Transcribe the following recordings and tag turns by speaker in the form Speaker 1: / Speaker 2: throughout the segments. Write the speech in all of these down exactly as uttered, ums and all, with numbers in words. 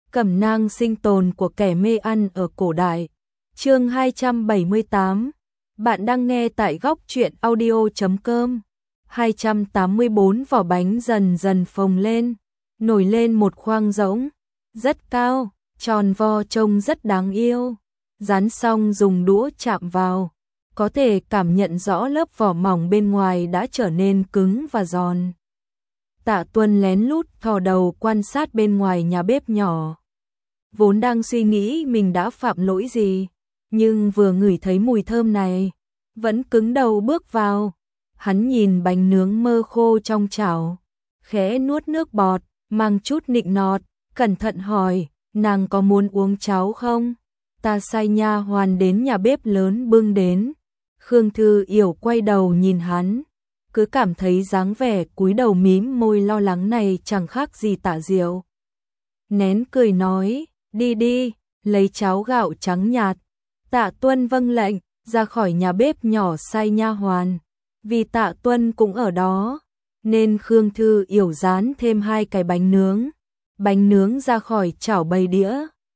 Speaker 1: Cẩm nang sinh tồn của kẻ mê ăn ở cổ đại. Chương hai trăm bảy mươi tám. Bạn đang nghe tại góc truyện audio chấm com. hai trăm tám mươi bốn vỏ bánh dần dần phồng lên, nổi lên một khoang rỗng, rất cao, tròn vo trông rất đáng yêu. Rán xong dùng đũa chạm vào, có thể cảm nhận rõ lớp vỏ mỏng bên ngoài đã trở nên cứng và giòn. Tạ Tuân lén lút thò đầu quan sát bên ngoài nhà bếp nhỏ. Vốn đang suy nghĩ mình đã phạm lỗi gì, nhưng vừa ngửi thấy mùi thơm này, vẫn cứng đầu bước vào. Hắn nhìn bánh nướng mơ khô trong chảo, khẽ nuốt nước bọt, mang chút nịnh nọt, cẩn thận hỏi, nàng có muốn uống cháo không? Ta sai nha hoàn đến nhà bếp lớn bưng đến. Khương Thư Yểu quay đầu nhìn hắn, cứ cảm thấy dáng vẻ cúi đầu mím môi lo lắng này chẳng khác gì Tạ Diệu. Nén cười nói, đi đi, lấy cháo gạo trắng nhạt. Tạ Tuân vâng lệnh, ra khỏi nhà bếp nhỏ sai nha hoàn. Vì Tạ Tuân cũng ở đó, nên Khương Thư Yểu dán thêm hai cái bánh nướng. Bánh nướng ra khỏi chảo bày đĩa,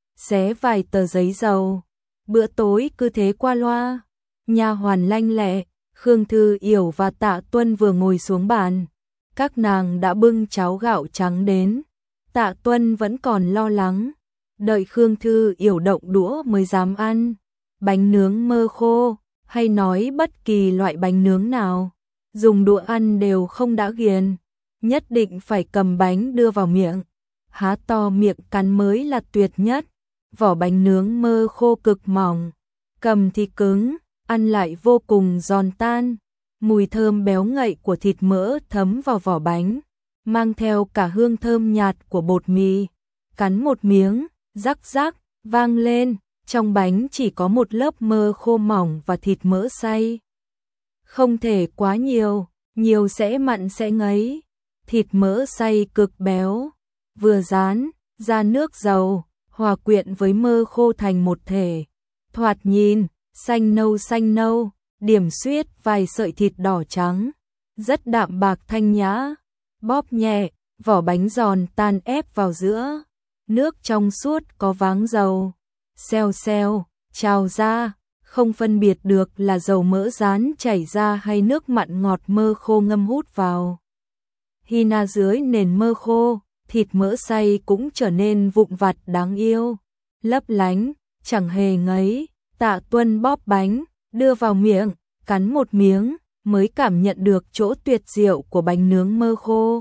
Speaker 1: xé vài tờ giấy dầu. Bữa tối cứ thế qua loa. Nha hoàn lanh lẹ, Khương Thư Yểu và Tạ Tuân vừa ngồi xuống bàn, các nàng đã bưng cháo gạo trắng đến. Tạ Tuân vẫn còn lo lắng, đợi Khương Thư Yểu động đũa mới dám ăn. Bánh nướng mơ khô, hay nói bất kỳ loại bánh nướng nào, dùng đũa ăn đều không đã ghiền, nhất định phải cầm bánh đưa vào miệng, há to miệng cắn mới là tuyệt nhất. Vỏ bánh nướng mơ khô cực mỏng, cầm thì cứng, ăn lại vô cùng giòn tan. Mùi thơm béo ngậy của thịt mỡ thấm vào vỏ bánh, mang theo cả hương thơm nhạt của bột mì. Cắn một miếng, rắc rắc, vang lên, trong bánh chỉ có một lớp mơ khô mỏng và thịt mỡ xay. Không thể quá nhiều, nhiều sẽ mặn sẽ ngấy. Thịt mỡ xay cực béo, vừa rán, ra nước dầu, hòa quyện với mơ khô thành một thể. Thoạt nhìn, xanh nâu xanh nâu, điểm xuyết vài sợi thịt đỏ trắng, rất đạm bạc thanh nhã. Bóp nhẹ, vỏ bánh giòn tan ép vào giữa, nước trong suốt có váng dầu, xèo xèo, trào ra, không phân biệt được là dầu mỡ rán chảy ra hay nước mặn ngọt mơ khô ngâm hút vào. Hina dưới nền mơ khô, thịt mỡ xay cũng trở nên vụn vặt đáng yêu, lấp lánh, chẳng hề ngấy. Tạ Tuân bóp bánh, đưa vào miệng, cắn một miếng, mới cảm nhận được chỗ tuyệt diệu của bánh nướng mơ khô.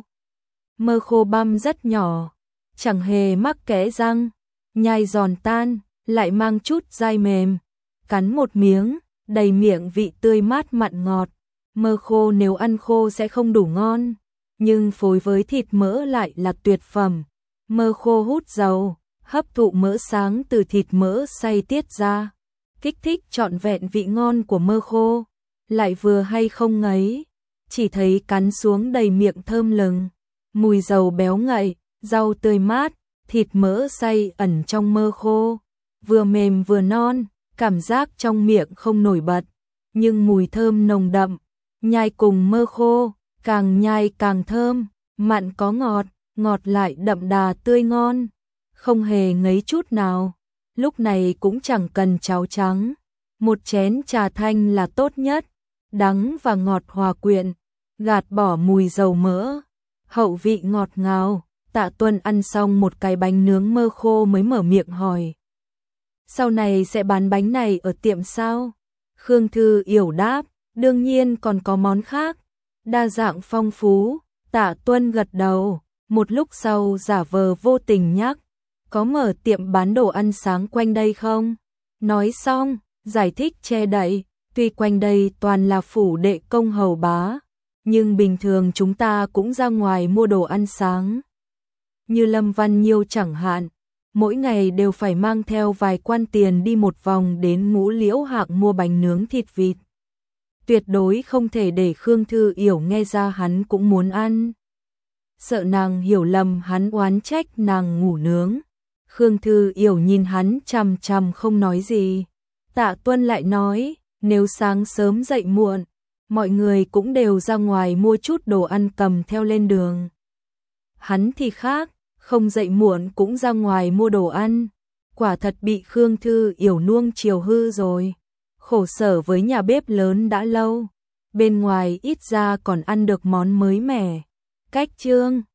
Speaker 1: Mơ khô băm rất nhỏ, chẳng hề mắc kẽ răng, nhai giòn tan, lại mang chút dai mềm. Cắn một miếng, đầy miệng vị tươi mát mặn ngọt. Mơ khô nếu ăn khô sẽ không đủ ngon, nhưng phối với thịt mỡ lại là tuyệt phẩm. Mơ khô hút dầu, hấp thụ mỡ sáng từ thịt mỡ xay tiết ra, kích thích trọn vẹn vị ngon của mơ khô, lại vừa hay không ngấy, chỉ thấy cắn xuống đầy miệng thơm lừng. Mùi dầu béo ngậy, rau tươi mát, thịt mỡ xay ẩn trong mơ khô, vừa mềm vừa non, cảm giác trong miệng không nổi bật, nhưng mùi thơm nồng đậm, nhai cùng mơ khô, càng nhai càng thơm, mặn có ngọt, ngọt lại đậm đà tươi ngon, không hề ngấy chút nào. Lúc này cũng chẳng cần cháo trắng, một chén trà thanh là tốt nhất, đắng và ngọt hòa quyện, gạt bỏ mùi dầu mỡ, hậu vị ngọt ngào. Tạ Tuân ăn xong một cái bánh nướng mơ khô mới mở miệng hỏi, sau này sẽ bán bánh này ở tiệm sao? Khương Thư Yểu đáp, đương nhiên còn có món khác, đa dạng phong phú. Tạ Tuân gật đầu, một lúc sau giả vờ vô tình nhắc, có mở tiệm bán đồ ăn sáng quanh đây không? Nói xong, giải thích che đậy, tuy quanh đây toàn là phủ đệ công hầu bá, nhưng bình thường chúng ta cũng ra ngoài mua đồ ăn sáng. Như Lâm Văn Nhiêu chẳng hạn, mỗi ngày đều phải mang theo vài quan tiền đi một vòng đến Ngũ Liễu Hạng mua bánh nướng thịt vịt. Tuyệt đối không thể để Khương Thư Yểu nghe ra hắn cũng muốn ăn. Sợ nàng hiểu lầm hắn oán trách nàng ngủ nướng. Khương Thư Yểu nhìn hắn chằm chằm không nói gì. Tạ Tuân lại nói, nếu sáng sớm dậy muộn, mọi người cũng đều ra ngoài mua chút đồ ăn cầm theo lên đường. Hắn thì khác, không dậy muộn cũng ra ngoài mua đồ ăn. Quả thật bị Khương Thư Yểu nuông chiều hư rồi. Khổ sở với nhà bếp lớn đã lâu, bên ngoài ít ra còn ăn được món mới mẻ. Cách chương